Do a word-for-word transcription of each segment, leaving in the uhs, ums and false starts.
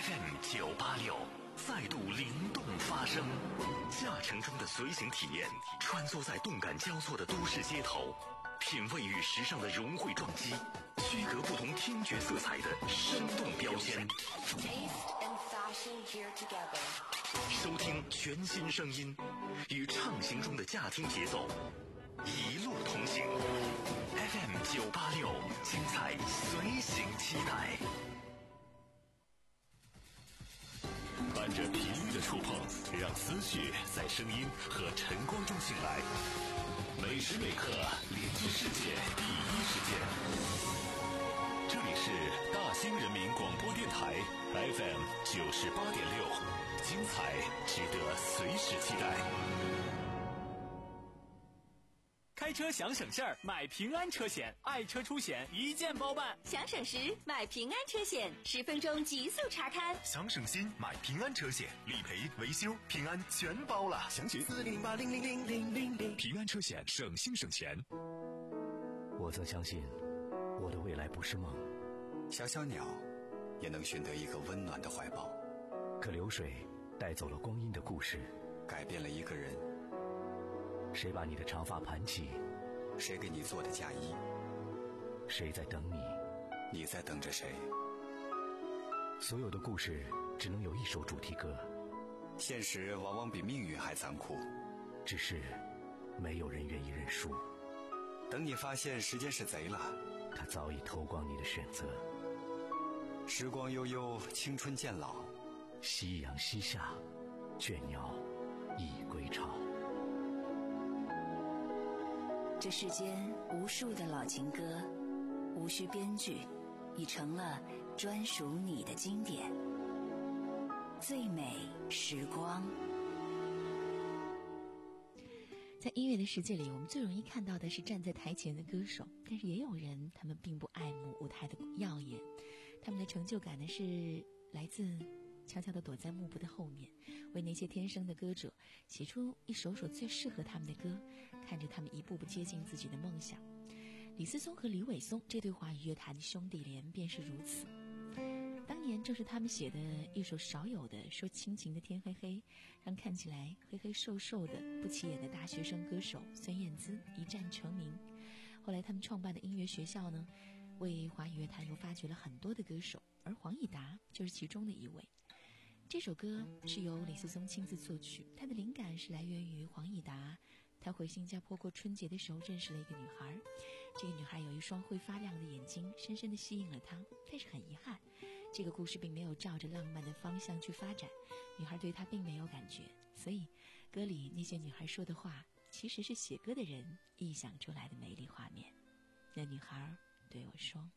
F M 九八六再度灵动发声，驾乘中的随行体验，穿梭在动感交错的都市街头，品味与时尚的融汇撞击，区隔不同听觉色彩的生动标签。收听全新声音，与畅行中的驾听节奏，一路同行。F M 九八六，精彩随行期待。伴着频率的触碰，让思绪在声音和晨光中醒来。每时每刻连接世界第一时间。这里是大兴人民广播电台 F M 九十八点六，精彩值得随时期待。 开车想省事儿，买平安车险，爱车出险一键包办。 想省时买平安车险，十分钟极速查看。 想省心买平安车险，理赔、维修、平安全包了。详询四零零八零零零零零零。平安车险，省心省钱。 我曾相信，我的未来不是梦。 小小鸟也能寻得一个温暖的怀抱， 可流水带走了光阴的故事， 改变了一个人。 谁把你的长发盘起？ 谁给你做的嫁衣？ 谁在等你？ 你在等着谁？ 所有的故事只能有一首主题歌。 现实往往比命运还残酷， 只是没有人愿意认输。 等你发现时间是贼了， 他早已偷光你的选择。 时光悠悠，青春渐老， 夕阳西下，倦鸟已归巢。 这世间无数的老情歌，无需编剧，已成了专属你的经典。最美时光。 在音乐的世界里，我们最容易看到的是站在台前的歌手，但是也有人他们并不爱慕舞台的耀眼，他们的成就感呢是来自悄悄地躲在幕布的后面，为那些天生的歌者写出一首首最适合他们的歌，看着他们一步步接近自己的梦想。李思松和李伟松这对华语乐坛的兄弟连便是如此。当年正是他们写的一首少有的说亲情的天黑黑，让看起来黑黑瘦瘦的不起眼的大学生歌手孙燕姿一战成名。后来他们创办的音乐学校呢，为华语乐坛又发掘了很多的歌手，而黄义达就是其中的一位。这首歌是由李思松亲自作曲，他的灵感是来源于黄义达，他回新加坡过春节的时候认识了一个女孩，这个女孩有一双会发亮的眼睛，深深地吸引了他，但是很遗憾，这个故事并没有照着浪漫的方向去发展，女孩对他并没有感觉，所以歌里那些女孩说的话其实是写歌的人臆想出来的美丽画面。那女孩对我说，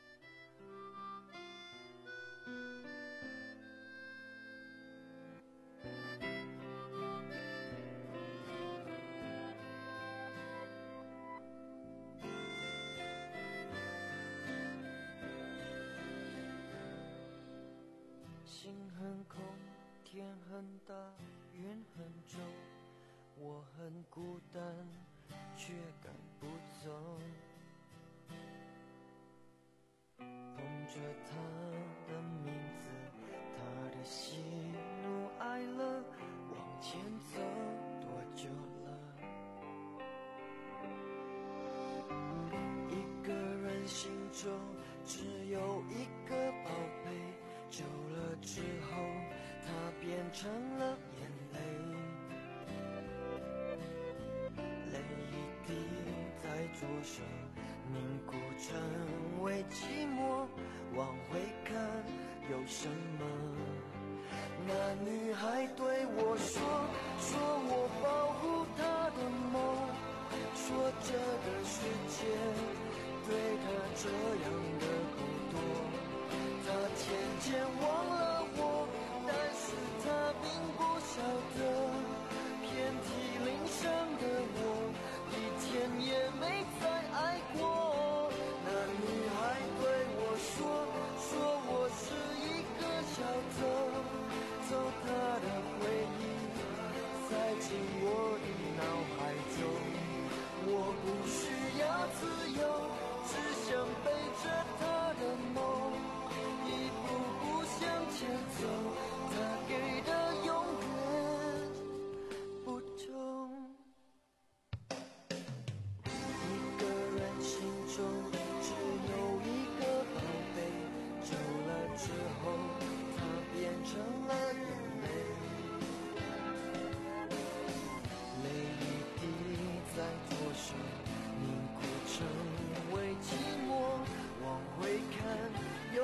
心很空，天很大，云很重，我很孤单，却赶不走。捧着他的名字，他的喜怒哀乐，往前走多久了？一个人心中只有一个宝贝，久了之后它变成了眼泪，泪一滴在左手凝固成为寂寞，往回看有什么？那女孩对我说，说我保护她的梦，说这个世界对她这样的不多，他渐渐忘了我，但是他并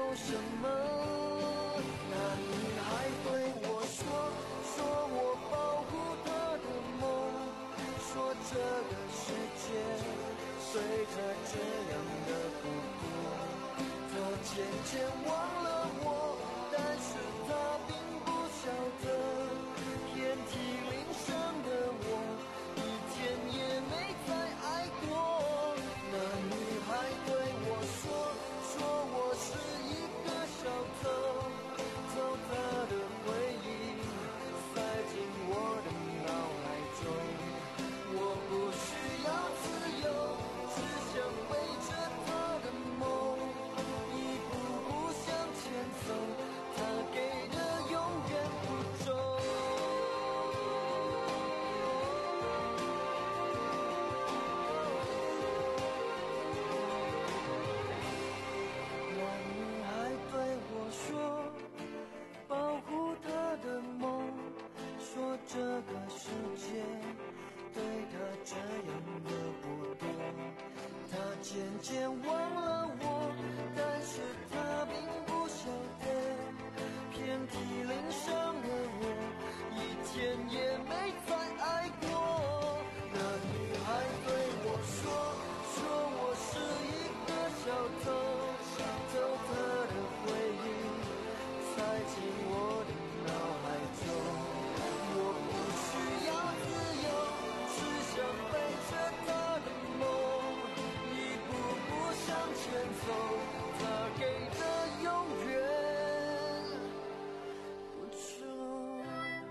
有什么？那女孩对我说，说我保护她的梦，说这个世界随她这样的不过，她渐渐忘了我，但是她并不晓得，遍体鳞伤的我，一天也没再爱过。那女孩对我说，说我是一个小偷，偷她的回忆塞进我的脑海中。我不需要自由，只想背着她的梦，一步步向前走，她给的永远不重。那女孩对我说，保护她的梦，说这个世界对她这样的不多，她渐渐忘了我，但是她并不晓得，遍体鳞伤的我，一天也没再爱过。那女孩对我说，说我是一个小偷，偷她的回忆塞进我的脑海中。我不需要自由，只想背着她的梦，一步步向前走，她给的永远不重。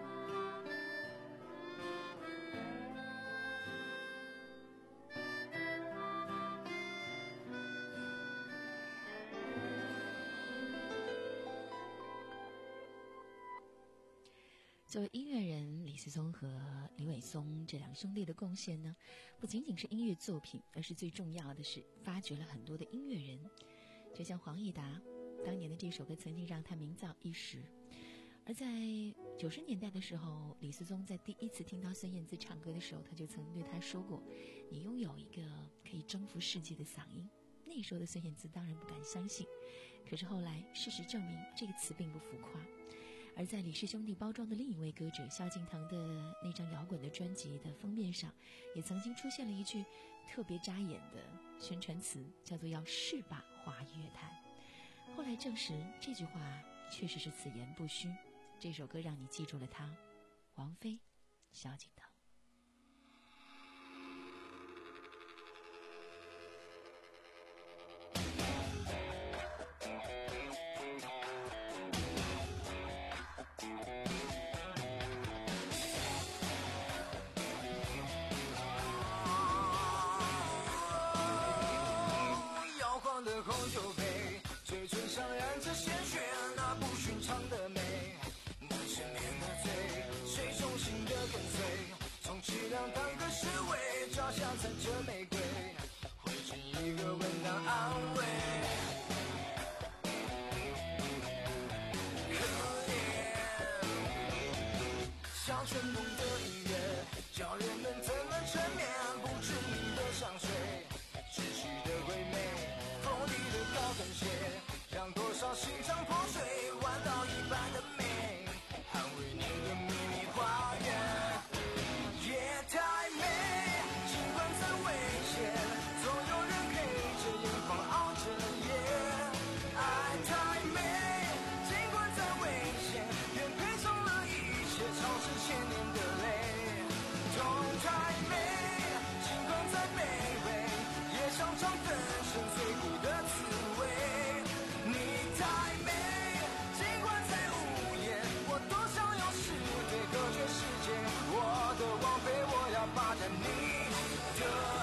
作为音乐人，李思松和李伟松这两兄弟的贡献呢，不仅仅是音乐作品，而是最重要的是发掘了很多的音乐人。就像黄义达，当年的这首歌曾经让他名噪一时。而在九十年代的时候，李思松在第一次听到孙燕姿唱歌的时候，他就曾对他说过：“你拥有一个可以征服世界的嗓音。”那时候的孙燕姿当然不敢相信，可是后来事实证明，这个词并不浮夸。而在李氏兄弟包装的另一位歌者萧敬腾的那张摇滚的专辑的封面上，也曾经出现了一句特别扎眼的宣传词，叫做要试吧华语乐坛。后来证实这句话确实是此言不虚。这首歌让你记住了他，王菲，萧敬腾。 踩着玫瑰，会是一个温暖安慰。可怜，像春风的音乐，叫人们怎么沉眠？不知名的香水，窒息的鬼魅，锋利的高跟鞋，让多少心肠破碎，弯道一般的美，捍卫你的秘密花园，夜太美。总有人陪着眼眶熬着夜，爱太美，尽管再危险，愿赔上了一切，潮湿千年的泪。痛太美，尽管再卑微，也想尝粉身碎骨的滋味。你太美，尽管再无言，我多想用诗对隔绝世界。我的王妃，我要霸占你的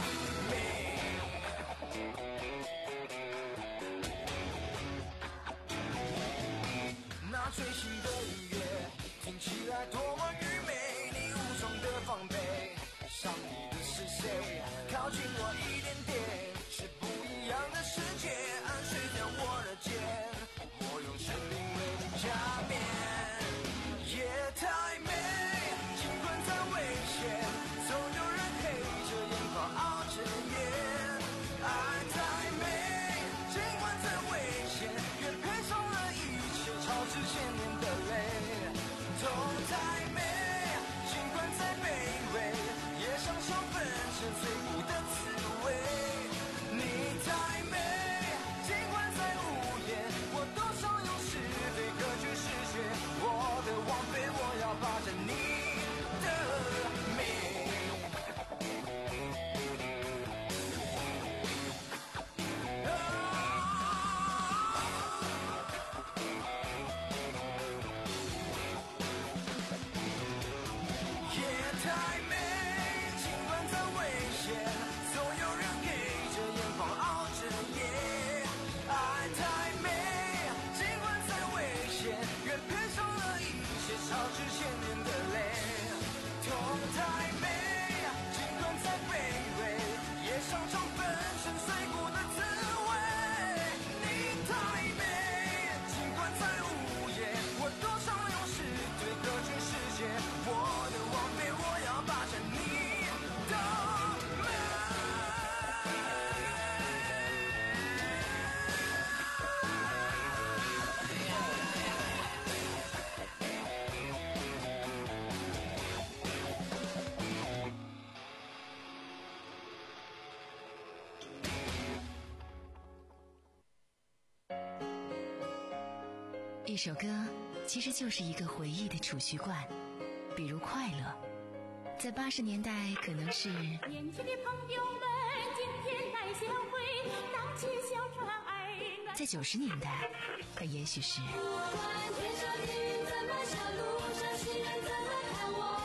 最新的音乐听起来多么愚昧，你无从的防备，上帝的是谁？靠近我一点点，是不一样的世界，安睡在我的肩，我用生命为你加冕。夜太美，尽管再危险，总有人陪着眼眶熬着夜。爱太美，尽管再危险，愿赔上一首歌其实就是一个回忆的储蓄罐，比如快乐，在八十年代可能是年轻的朋友们今天来相会，荡起小船儿暖。 在九十年代它也许是不管天上的云怎么笑，路上行人怎么看我，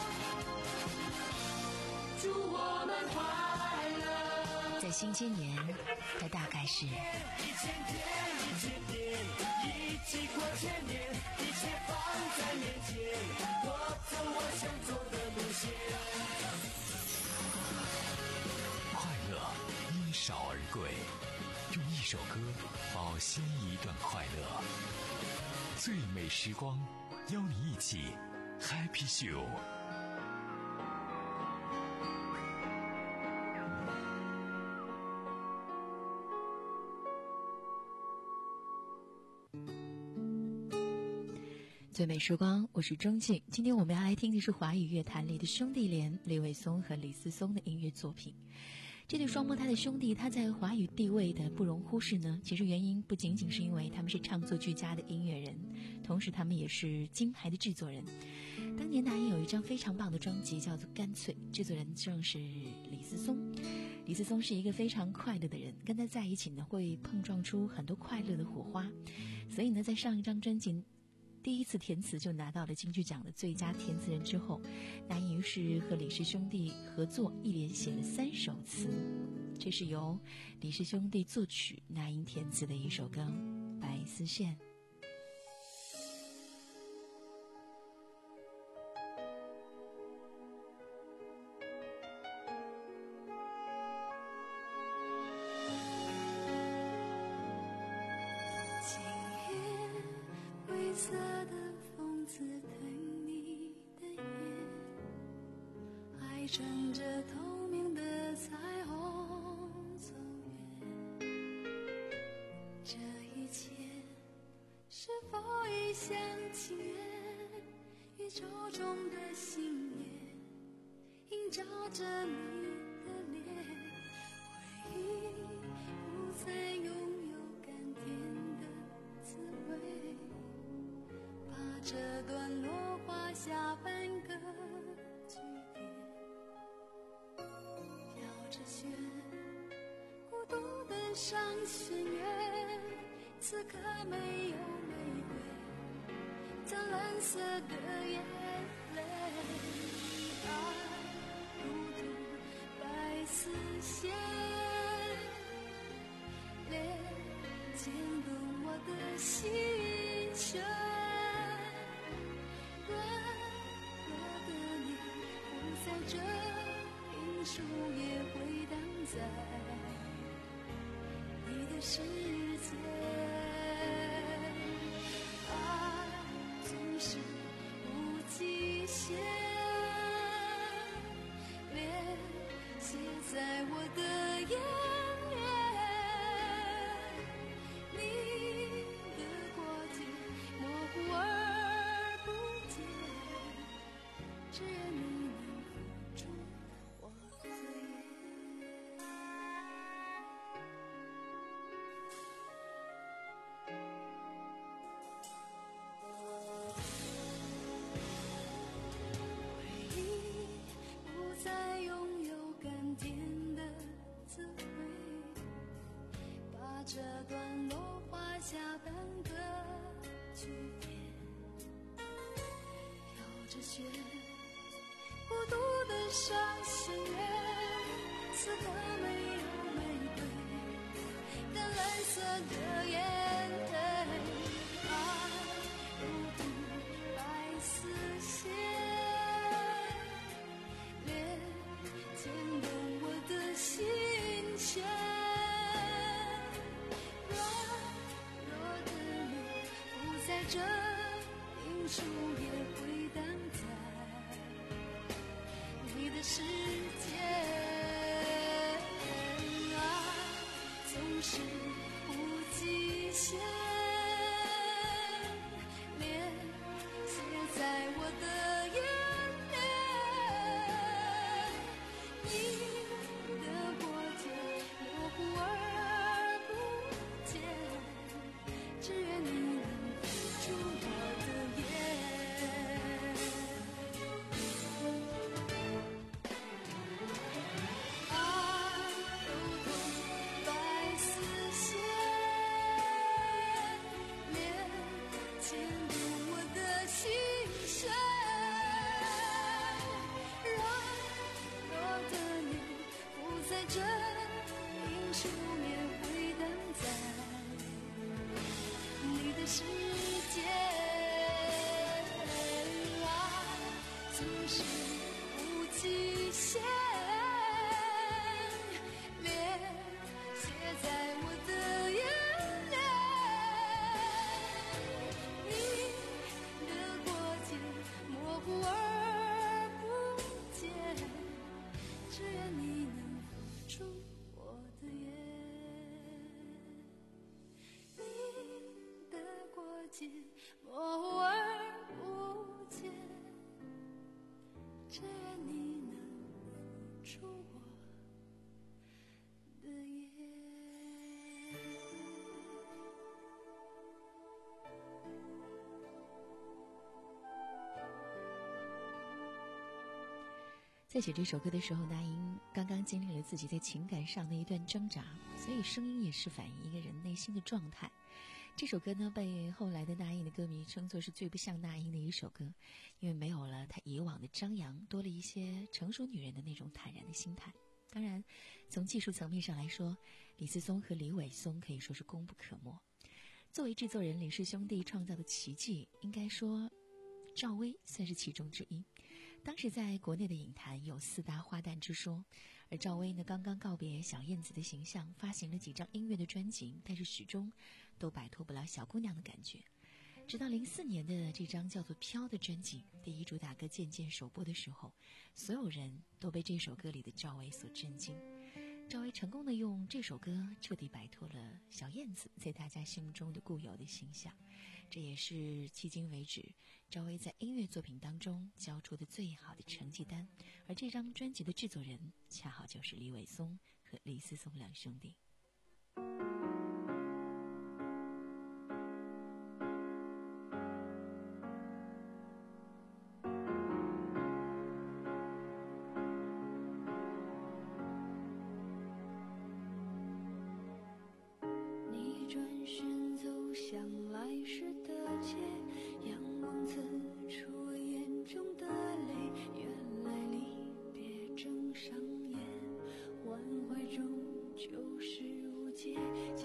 祝我们快乐。 在新千年它大概是一千天一千年，一起过千年，一切放在面前，我走我想走的路线。 快乐因少而贵，用一首歌保鲜一段快乐。最美时光，邀你一起 Happy Show。 最美时光，我是钟静。今天我们要来听的是华语乐坛里的兄弟连李伟松和李思松的音乐作品。这对双胞胎的兄弟，他在华语地位的不容忽视呢，其实原因不仅仅是因为他们是唱作俱佳的音乐人，同时他们也是金牌的制作人。当年那英有一张非常棒的专辑叫做《干脆》，制作人正是李思松。李思松是一个非常快乐的人，跟他在一起呢会碰撞出很多快乐的火花，所以呢在上一张专辑第一次填词就拿到了金曲奖的最佳填词人之后，那英于是和李氏兄弟合作，一连写了三首词。这是由李氏兄弟作曲，那英填词的一首歌《白丝线》。 色的风刺疼你的眼，还乘着透明的彩虹走远，这一切是否一厢情愿？宇宙中的星夜映照着你的脸，回忆不再拥有甘甜的滋味，这段落画下半个句点，绕着旋，孤独的上弦月，此刻没有玫瑰，像蓝色的眼泪，爱如同白丝线，连牵动我的心弦。这屏树也回荡在你的世界，爱总是无极限，连写在我的眼帘，你的过节模糊而不见，只愿你这段落画下半个句点，绕着旋，孤独的上弦月，此刻没有玫瑰，淡蓝色的眼泪，爱如同白丝线，连牵动我的心弦。这屏树也回荡在你的世界，爱总是无极限，连写在我的眼帘，你的过节模糊而不见，只愿你能世界，爱总是无极限，连写在我的眼帘。你的过节模糊而不见，只愿你能付出我的眼。你的过节模糊而不见，只愿你能付出我的眼。 在写这首歌的时候，那英刚刚经历了自己在情感上的一段挣扎，所以声音也是反映一个人内心的状态。这首歌呢，被后来的那英的歌迷称作是最不像那英的一首歌，因为没有了她以往的张扬，多了一些成熟女人的那种坦然的心态。当然，从技术层面上来说，李思松和李伟松可以说是功不可没。作为制作人，李氏兄弟创造的奇迹，应该说赵薇算是其中之一。当时在国内的影坛有四大花旦之说，而赵薇呢刚刚告别小燕子的形象，发行了几张音乐的专辑，但是始终都摆脱不了小姑娘的感觉。直到零四年的这张叫做《飘》的专辑第一主打歌渐渐首播的时候，所有人都被这首歌里的赵薇所震惊。赵薇成功的用这首歌彻底摆脱了小燕子在大家心目中的固有的形象，这也是迄今为止赵薇在音乐作品当中交出的最好的成绩单。而这张专辑的制作人恰好就是李伟松和李思松两兄弟。 转身走向来时的街，仰望此处眼中的泪，原来离别正上演，挽怀中就是无解。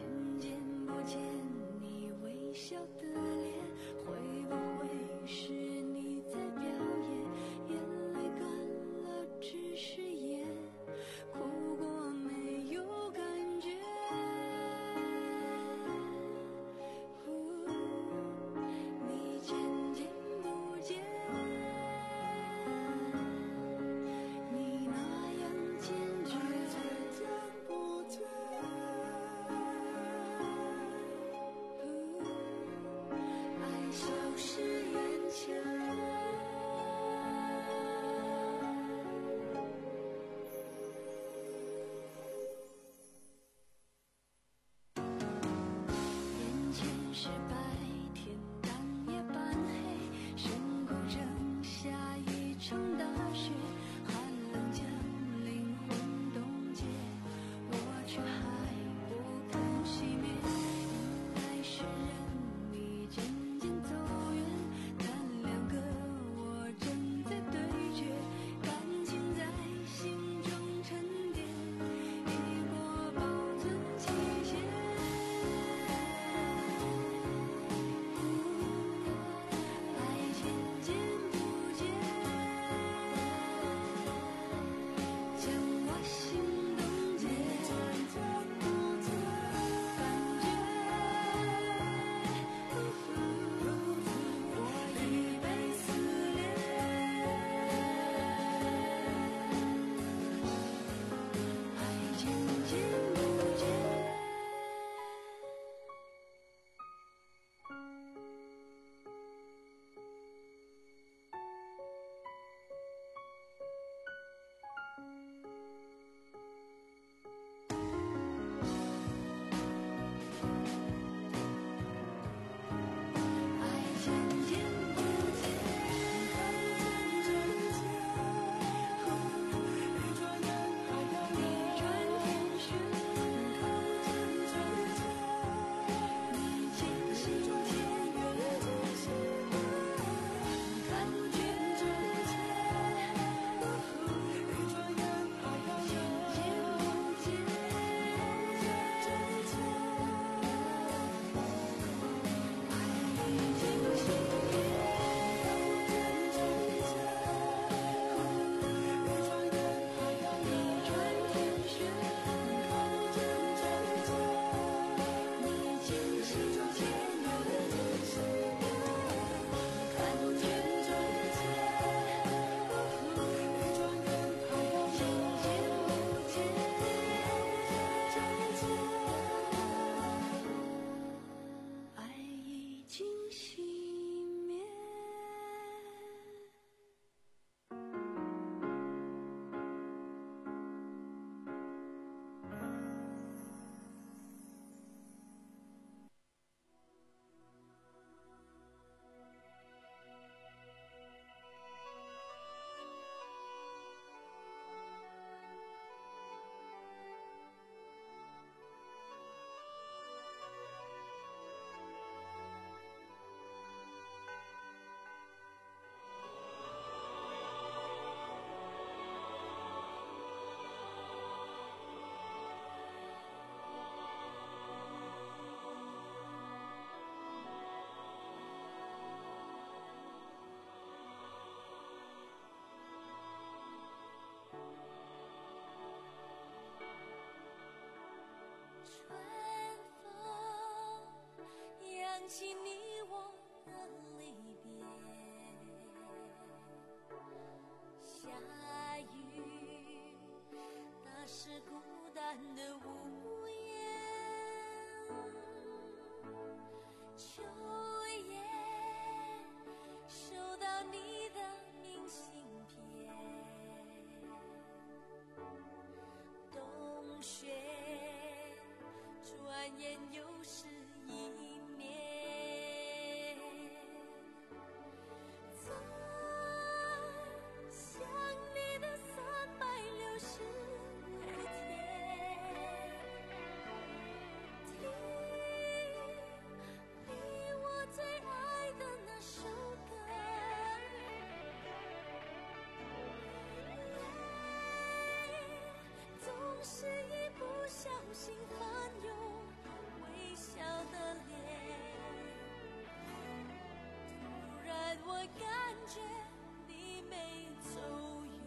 觉你没走远。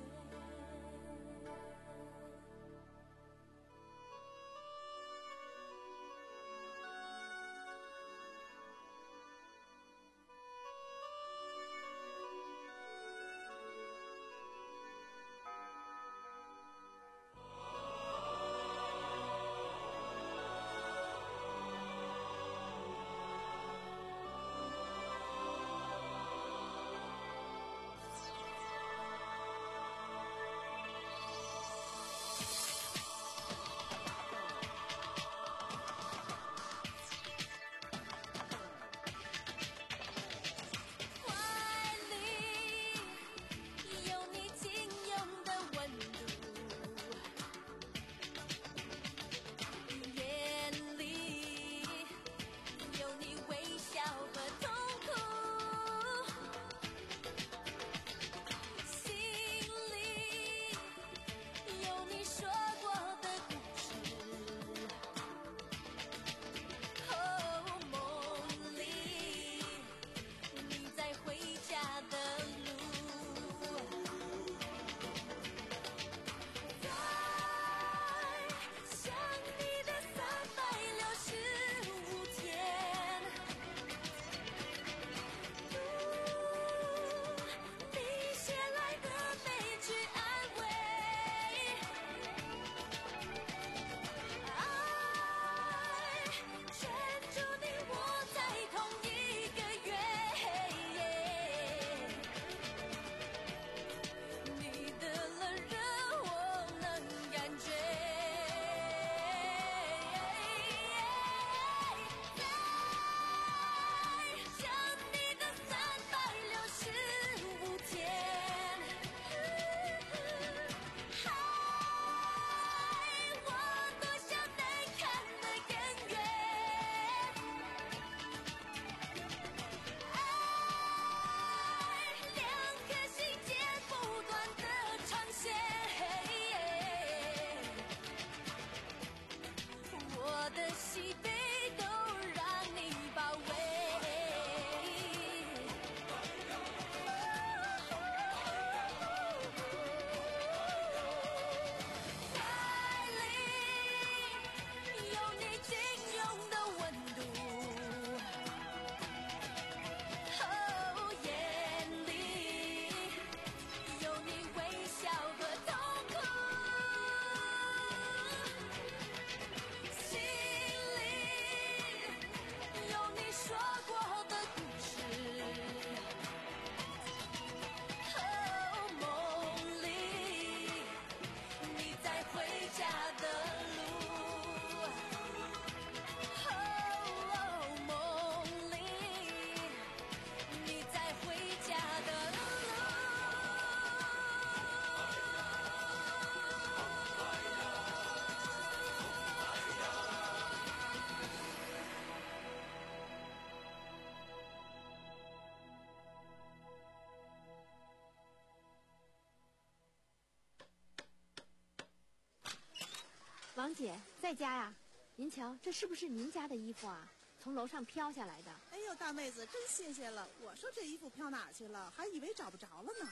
王姐在家呀？您瞧，这是不是您家的衣服啊？从楼上飘下来的。 哎呦，大妹子，真谢谢了。我说这衣服飘哪去了，还以为找不着了呢。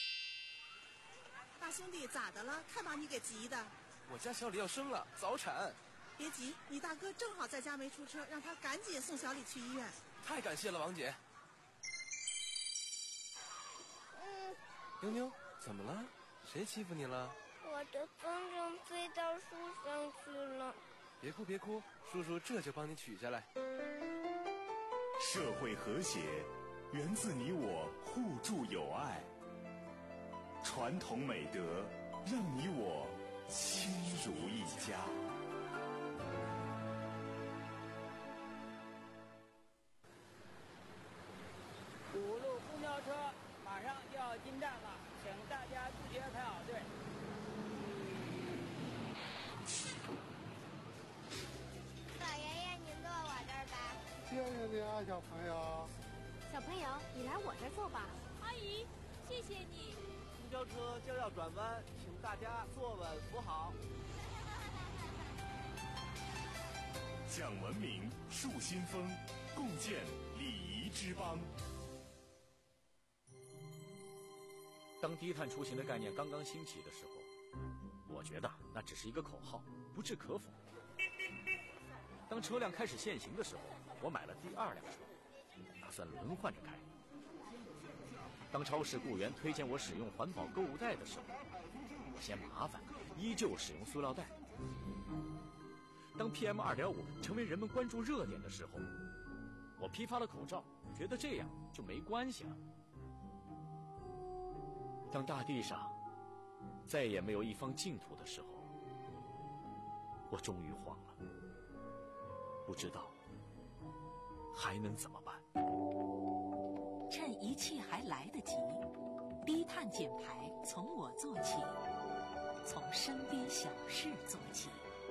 大兄弟，咋的了？看把你给急的。 我家小李要生了，早产。 别急，你大哥正好在家没出车，让他赶紧送小李去医院。 太感谢了，王姐。 嗯。 妞妞，怎么了？谁欺负你了？ 我的风筝飞到树上去了。 别哭别哭，叔叔这就帮你取下来。 社会和谐源自你我互助友爱，传统美德让你我亲如一家。 五路公交车马上就要进站了，请大家自觉排好队。 老爷爷，您坐我这儿吧。 谢谢你啊，小朋友。 小朋友，你来我这儿坐吧。 阿姨，谢谢你。 公交车将要转弯，请大家坐稳扶好。 讲文明，树新风，共建礼仪之邦。 当低碳出行的概念刚刚兴起的时候，我觉得那只是一个口号，不置可否。当车辆开始限行的时候，我买了第二辆车，打算轮换着开。当超市雇员推荐我使用环保购物袋的时候，我嫌麻烦，依旧使用塑料袋。当 P M 二点五 成为人们关注热点的时候，我批发了口罩，觉得这样就没关系了。当大地上再也没有一方净土的时候，我终于慌了，不知道还能怎么办。 趁一切还来得及，低碳减排从我做起，从身边小事做起。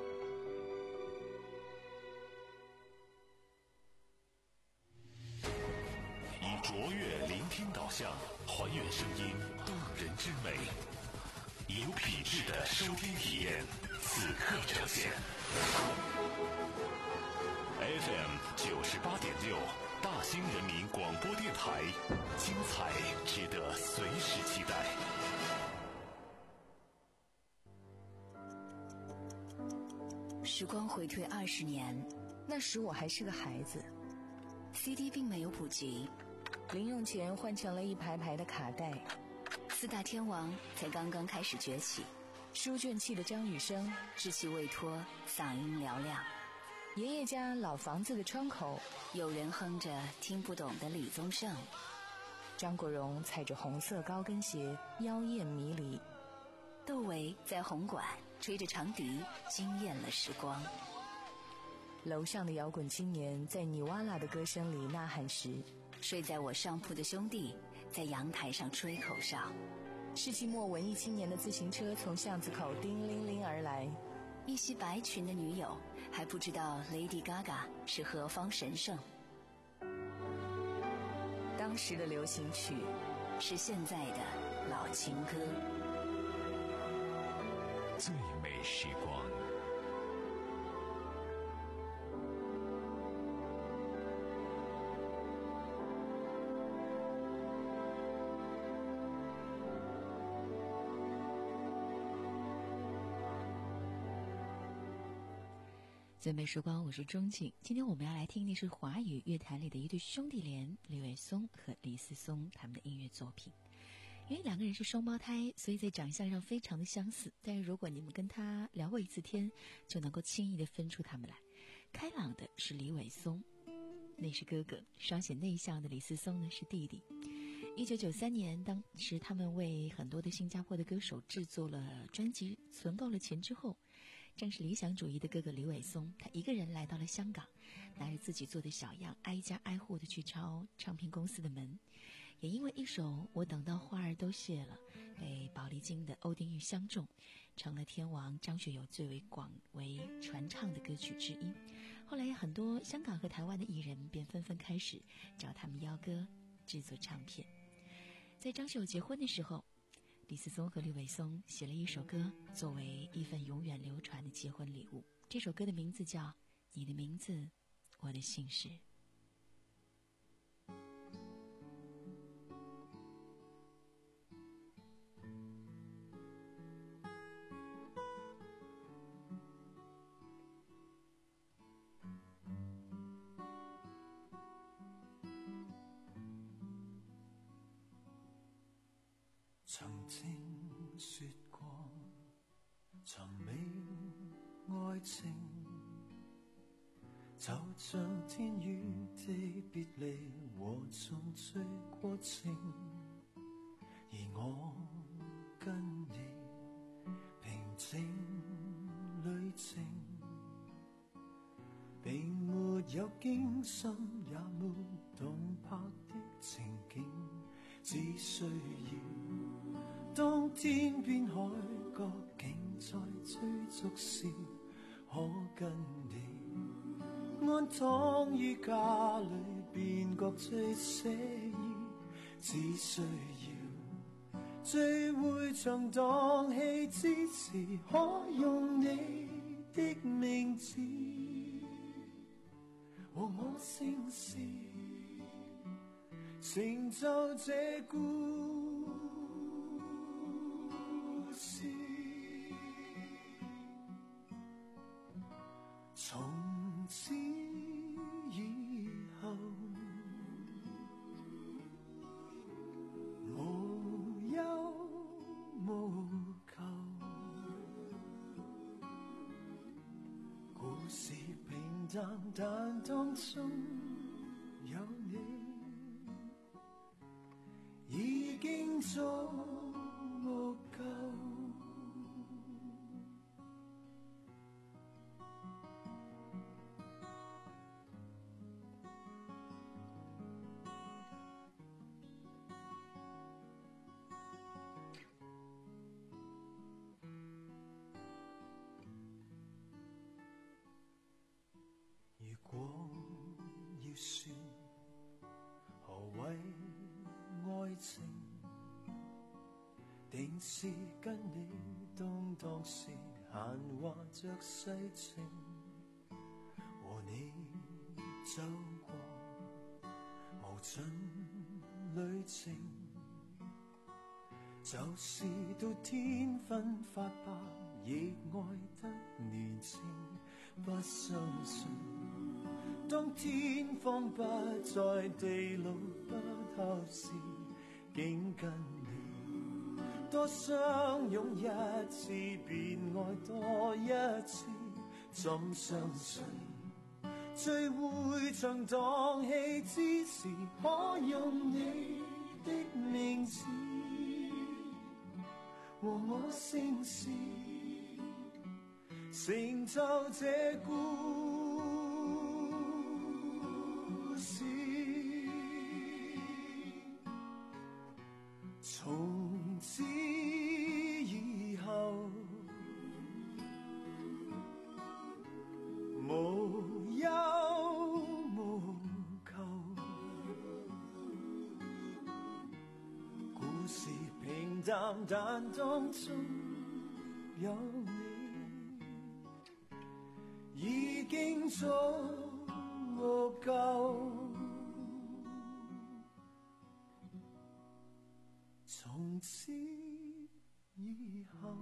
以卓越聆听导向，还原声音动人之美，以有品质的收听体验，此刻呈现。F M 九十八点六，大兴人民广播电台，精彩值得随时期待。 时光回退二十年， 那时我还是个孩子 ，C D 并没有普及， 零用钱换成了一排排的卡带， 四大天王才刚刚开始崛起， 书卷气的张雨生稚气未脱，嗓音嘹亮。 爷爷家老房子的窗口， 有人哼着听不懂的李宗盛。 张国荣踩着红色高跟鞋，妖艳迷离。 窦唯在红馆吹着长笛，惊艳了时光。 楼上的摇滚青年在尼瓦拉的歌声里呐喊时， 睡在我上铺的兄弟在阳台上吹口哨。 世纪末文艺青年的自行车从巷子口叮铃铃而来。 一袭白裙的女友还不知道 Lady Gaga 是何方神圣。 当时的流行曲是现在的老情歌。 最美时光。 最美时光，我是钟景。今天我们要来听的是华语乐坛里的一对兄弟连，李伟松和李思松他们的音乐作品。因为两个人是双胞胎，所以在长相上非常的相似，但是如果你们跟他聊过一次天，就能够轻易的分出他们来。开朗的是李伟松，那是哥哥；稍显内向的李思松呢是弟弟。一九九三年，当时他们为很多的新加坡的歌手制作了专辑，存够了钱之后，正是理想主义的哥哥李伟松，他一个人来到了香港，拿着自己做的小样，挨家挨户的去敲唱片公司的门。也因为一首《我等到花儿都谢了》，被宝丽金的欧丁玉相中，成了天王张学友最为广为传唱的歌曲之一。后来很多香港和台湾的艺人便纷纷开始找他们邀歌制作唱片。在张学友结婚的时候，李思松和李伟松写了一首歌，作为一份永远流传的结婚礼物。这首歌的名字叫《你的名字，我的姓氏》。 曾經說過尋覓愛情，就像天與地別離和重聚過程，而我跟你平靜旅程，並沒有驚心也沒動魄的情景，只需要當天邊海角竟在追逐時，可跟你安躺於家裏便覺最寫意，只需要聚會場蕩氣之時，可用你的名字和我姓氏，成就這故淡，但當中有你，已經足夠。如果要說何謂愛情，定是跟你當當時閒話着世情，和你走過無盡旅程，就是到天昏發白亦愛得年輕，不相信當天荒不再地老不透時，竟跟你多相擁一次便愛多一次，怎相信最會場蕩氣之時，可用你的名字和我姓氏，成就這故從此以後無憂無求，故事平淡，但當中有你，已經足夠。從此以後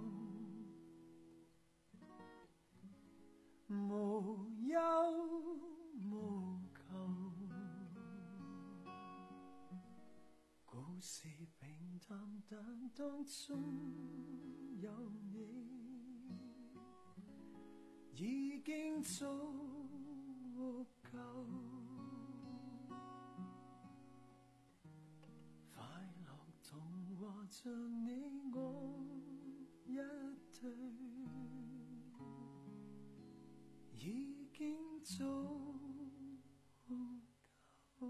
無憂無求，故事平淡，但當中有你，已經足夠。像你我一對，已經足夠。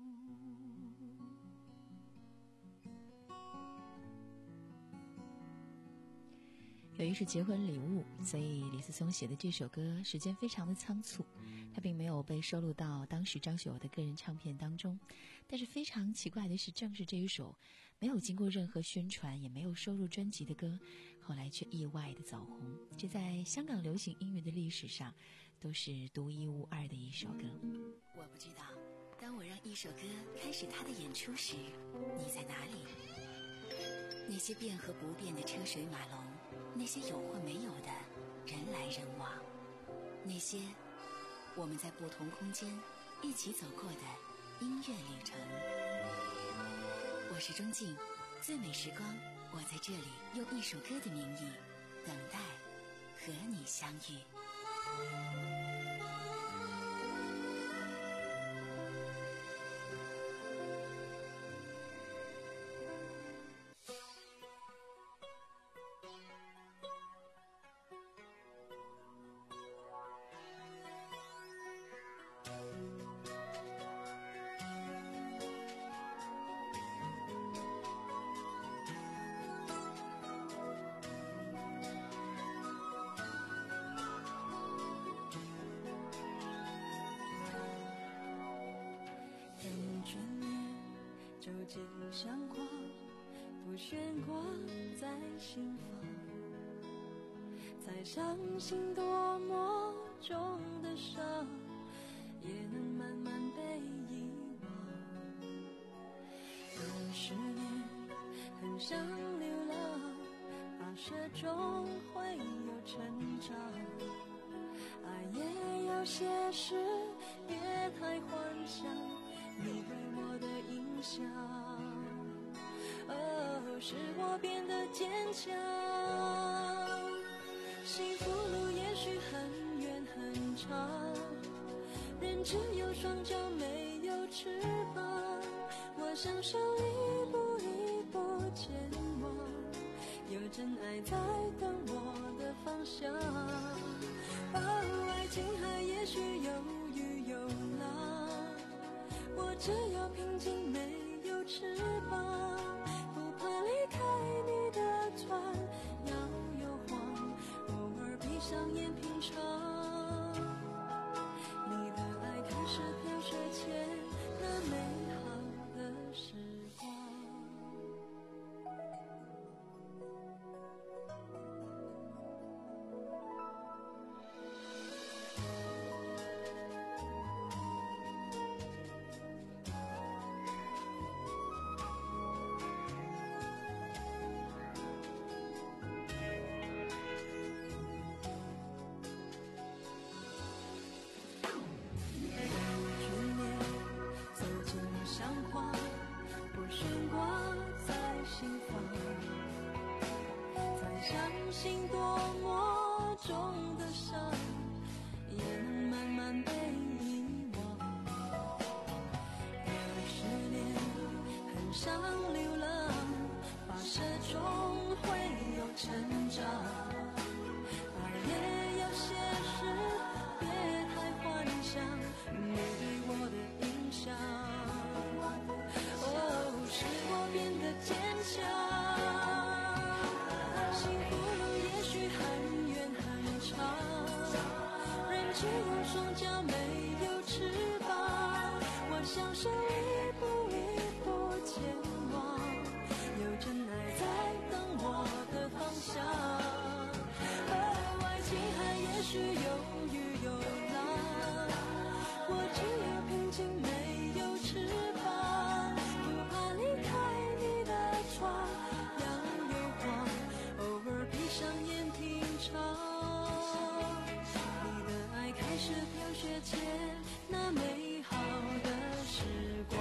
由于是结婚礼物，所以李思松写的这首歌时间非常的仓促，它并没有被收录到当时张学友的个人唱片当中。但是非常奇怪的是，正是这一首没有经过任何宣传也没有收入专辑的歌，后来却意外的走红，这在香港流行音乐的历史上都是独一无二的一首歌。 我不知道当我让一首歌开始它的演出时，你在哪里？那些变和不变的车水马龙，那些有或没有的人来人往，那些我们在不同空间一起走过的音乐旅程。我是钟静，最美时光，我在这里用一首歌的名义等待和你相遇。 究竟像花不悬挂在心房，才相信多么重的伤也能慢慢被遗忘。有十年很想流浪，跋涉中会有成长，爱也有些事别太幻想你对我的影响，哦，使我变得坚强。幸福路也许很远很长， 人只有双脚没有翅膀，我享受一步一步前往，有真爱在等我的方向。哦，爱情海也许有雨有浪，我只有平静没有翅膀，不怕离开你的船摇又晃，偶尔闭上眼品尝你的爱，开始飘雪前那美好的时光。相信多么重的伤，也能慢慢被遗忘。二十年很想流浪，发誓终会有成长，爱也有些事别太幻想，你对我的影响。哦，使我变得坚强。只有双脚没有翅膀，我享受一步一步前往，有真爱在等我的方向。哦，爱情海也许有雨有浪，我只有平静没有翅膀，不怕离开你的床摇又晃，偶尔闭上眼品尝开始飘雪前那美好的时光。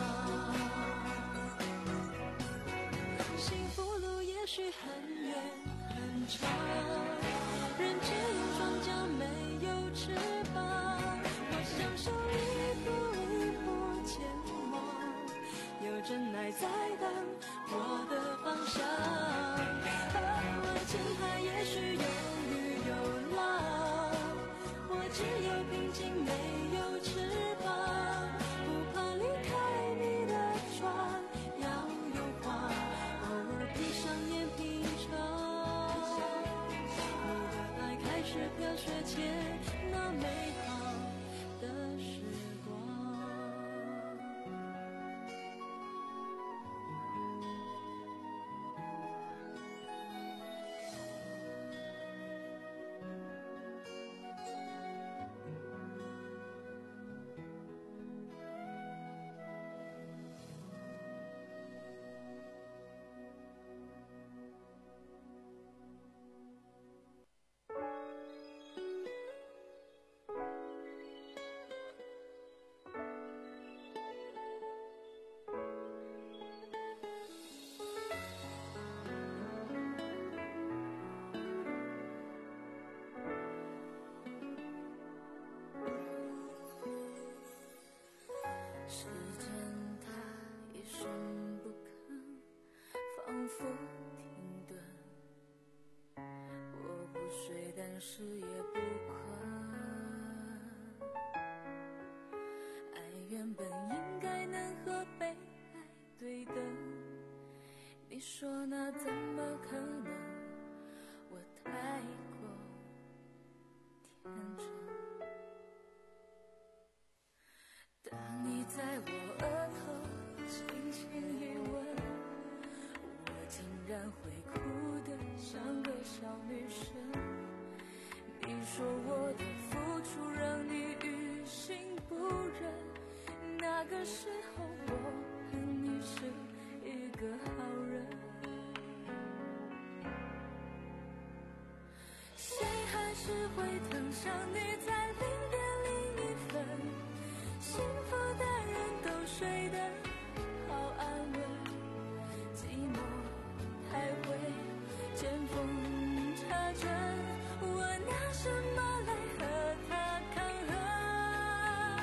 幸福路也许很远很长，人只有双脚没有翅膀，我享受一步一步前往，有真爱在等我的方向。哦，爱情海也许有雨有浪，只有平静没有翅膀，不怕离开你的船摇又晃，偶尔闭上眼品尝你的爱，开始飘雪前那美好的时光。时间它一声不吭，仿佛停顿。我不睡，但是也不困。爱原本应该能和被爱对等，你说那怎么可能？我太过天真。当你在我额头轻轻一吻，我竟然会哭得像个小女生。你说我的付出让你于心不忍，那个时候我恨你是一个好人。谁还是会疼上你在零点零一分？幸福的人都睡得好安稳，寂寞还会见缝插针，我拿什么来和他抗衡？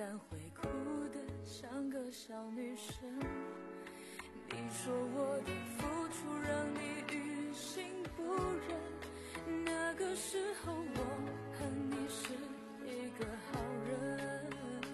然会哭得像个小女生。你说我的付出让你于心不忍，那个时候我恨你是一个好人。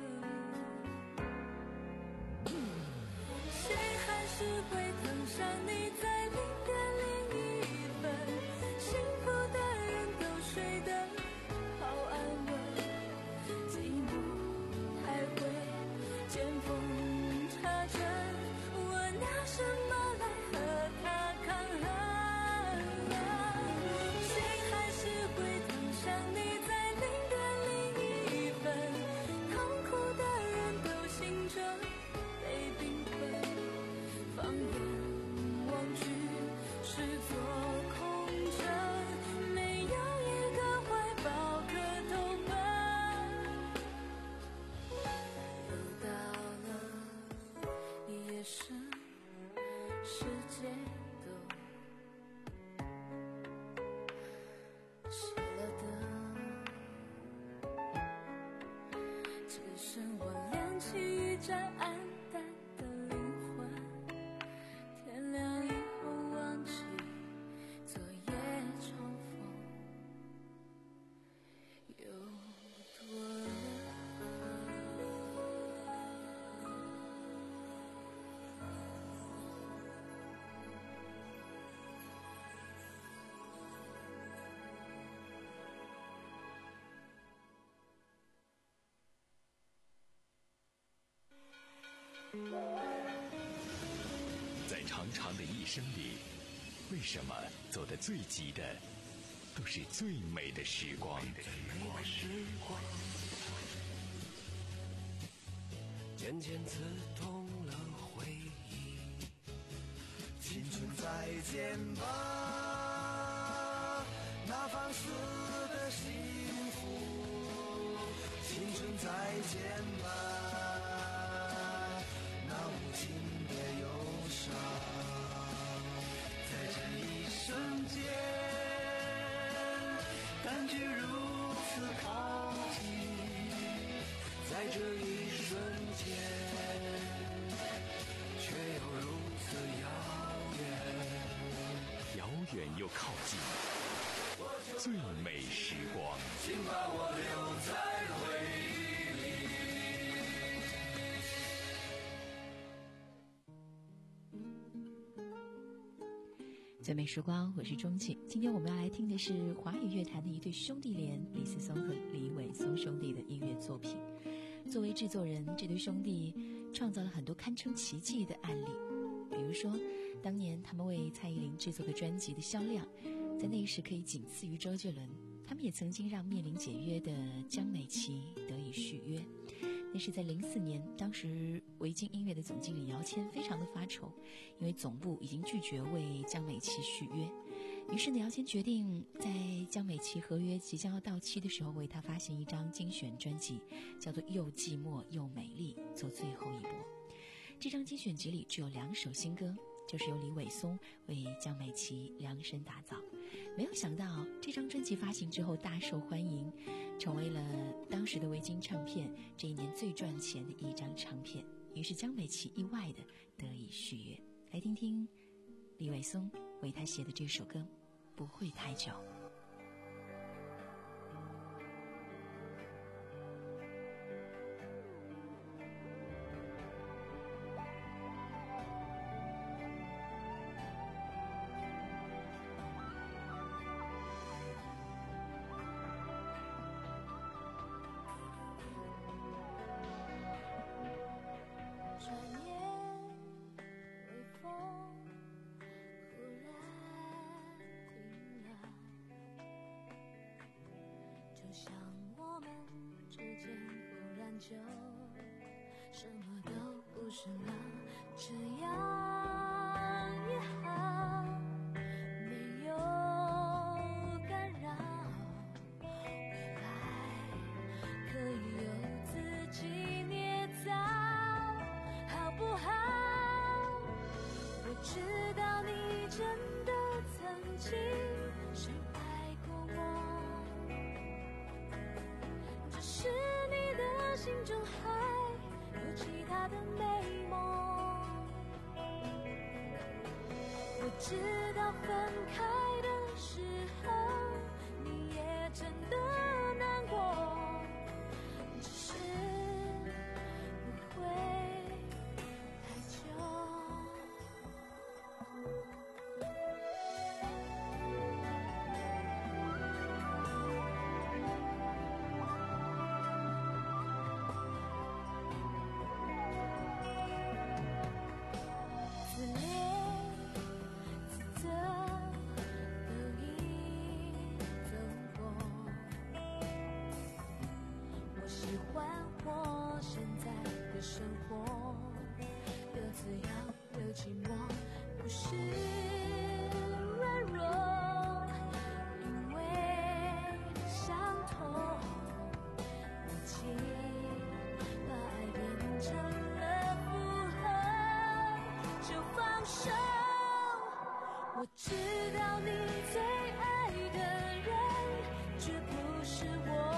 谁还是会疼上你在零点零一分，幸福的人都睡得好安稳，寂寞还会见缝插针，我拿什么来和他抗衡？谁还是会疼上你在零点零一分，痛苦的人都醒着被冰困，放眼望去是座空城，没有一个怀抱可投奔。又到了夜深，世界都熄了灯，只剩我亮起一盏暗淡的灵魂。天亮以后忘记昨夜重逢有多冷。 在长长的一生里，为什么走得最急的都是最美的时光？ 渐渐刺痛了回忆，青春再见吧，那放肆的幸福，青春再见吧，那无尽的忧伤，在这一瞬间，感觉如此靠近，在这一瞬间，却又如此遥远， 遥远又靠近，最美时光。 请把我留在回忆里。 最美时光，我是钟庆。今天我们要来听的是华语乐坛的一对兄弟连李思松和李伟松兄弟的音乐作品。作为制作人，这对兄弟创造了很多堪称奇迹的案例。比如说，当年他们为蔡依林制作的专辑的销量，在那时可以仅次于周杰伦。他们也曾经让面临解约的江美琪得以续约。那是在零四年，当时维京音乐的总经理姚谦非常的发愁，因为总部已经拒绝为江美琪续约。于是呢，姚谦决定在江美琪合约即将要到期的时候，为她发行一张精选专辑，叫做《又寂寞又美丽》，做最后一搏。这张精选集里只有两首新歌，就是由李伟松为江美琪量身打造。没有想到这张专辑发行之后大受欢迎，成为了当时的维京唱片这一年最赚钱的一张唱片。于是江美琪意外的得以续约。来听听李伟松为他写的这首歌《不会太久》。 就什么都不是了，这样也好，没有干扰，未来可以由自己捏造，好不好？我知道你真的曾经深爱过我，只是你的心中还知道分开的时候，你也真的难过，只是不会太久。自恋自责都已走过，我喜欢我现在的生活，有自由有寂寞，不是软弱，因为伤痛，已经把爱变成了负荷，就放手。我知道你最爱的人绝不是我，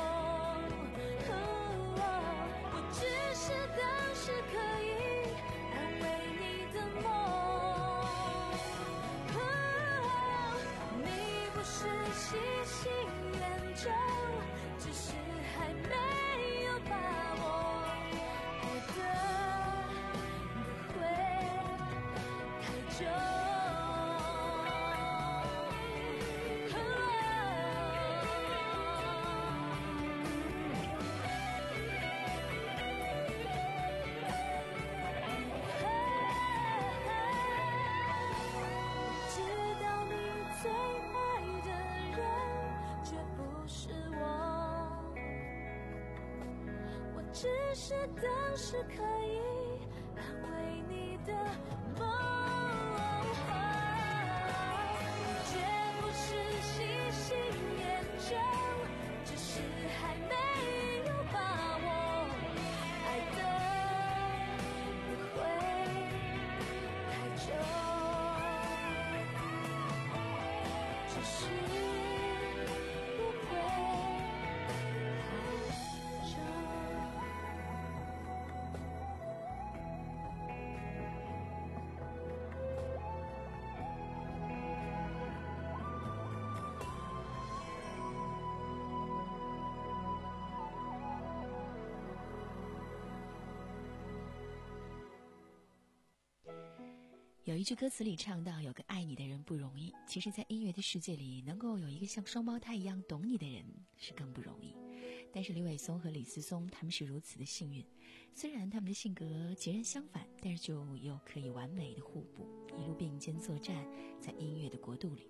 哦，我只是当时可以安慰你的梦，哦，你不是喜新厌旧，只是还没有把握，爱的不会太久。只是当时可以安慰你的梦，绝不是喜新厌旧，只是还没有把握，爱的不会太久，只是不会太久。 有一句歌词里唱到，有个爱你的人不容易。其实在音乐的世界里，能够有一个像双胞胎一样懂你的人是更不容易。但是刘伟松和李思松他们是如此的幸运，虽然他们的性格截然相反，但是就又可以完美的互补，一路并肩作战在音乐的国度里。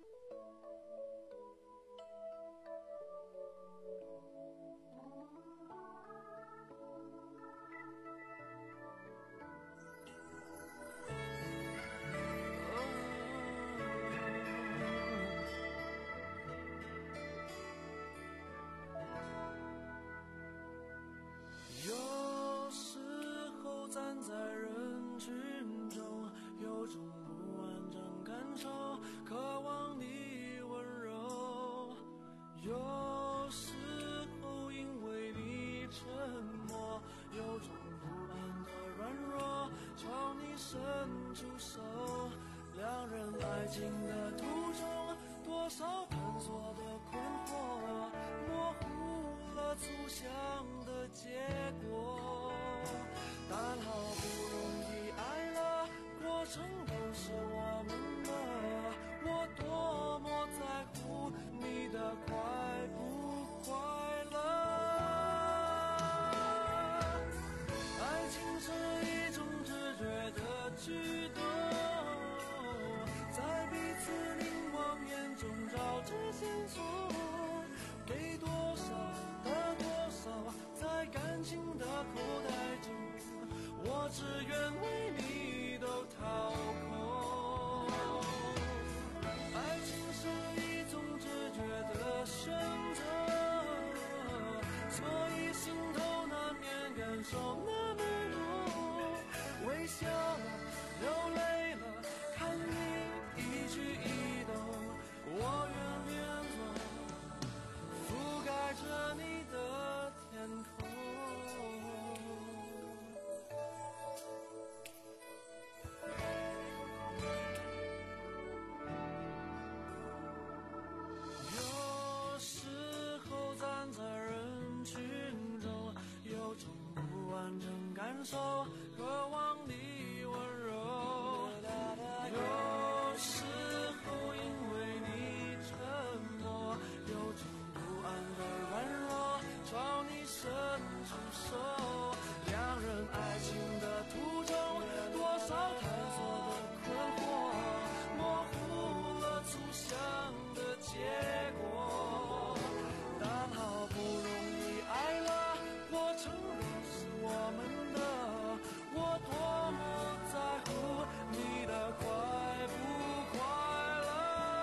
感受，渴望你温柔。有时候因为你沉默，有种不安的软弱，朝你伸出手。两人爱情的途中，多少探索的困惑，模糊了初想的结果。但好不容易爱了，过程都是我们的，我多么在乎你的快不快乐。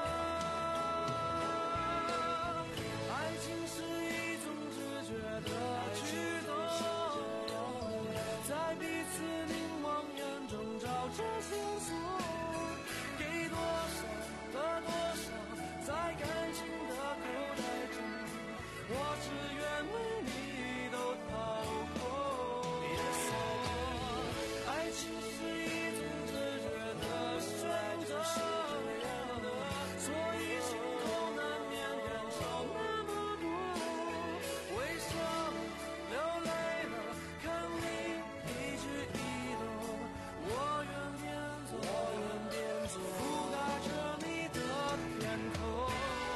爱情是一种直觉的举动，在彼此凝望眼中找着线索，给多少得多少，在感情的口袋中，我只愿为你都掏空。爱情是一种直觉的选择，所以心头难免感受那么多。为什么流泪了？看你一举一动，我愿变做，我愿变做覆盖着你的天空。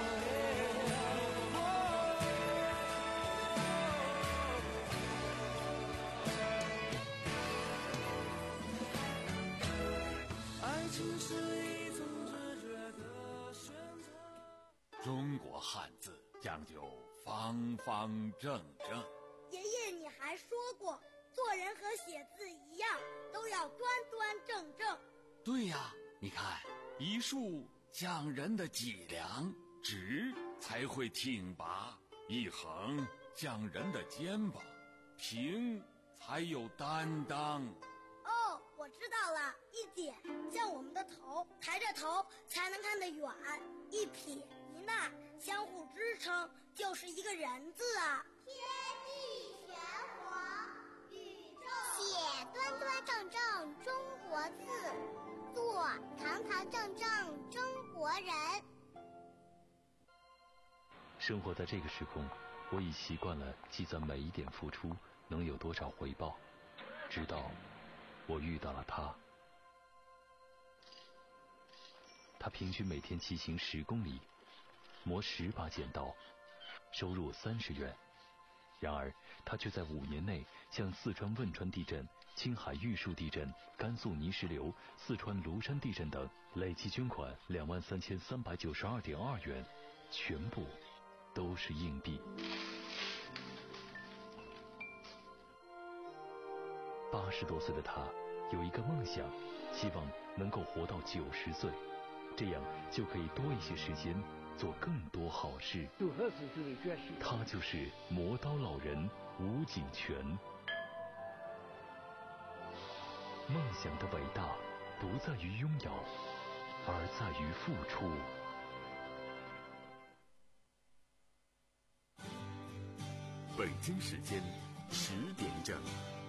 爱情是一种直觉的选择。 中国汉字讲究方方正正。 爷爷，你还说过，做人和写字一样，都要端端正正。 对呀，你看，一竖讲人的脊梁，直才会挺拔；一横讲人的肩膀，平才有担当。 哦，我知道了，一点像我们的头，抬着头才能看得远；一撇一捺相互支撑，就是一个人字啊。 天地玄黄，宇宙写端端正正中国字，做堂堂正正中国人。 生活在这个时空，我已习惯了计算每一点付出能有多少回报，直到我遇到了他。他平均每天骑行十公里，磨十把剪刀，收入三十元。然而他却在五年内向四川汶川地震、青海玉树地震、甘肃泥石流、四川庐山地震等累计捐款两万三千三百九十二点二元，全部都是硬币。八十多岁的他有一个梦想，希望能够活到九十岁，这样就可以多一些时间做更多好事。他就是磨刀老人吴景全。梦想的伟大不在于拥有，而在于付出。 北京时间十点整。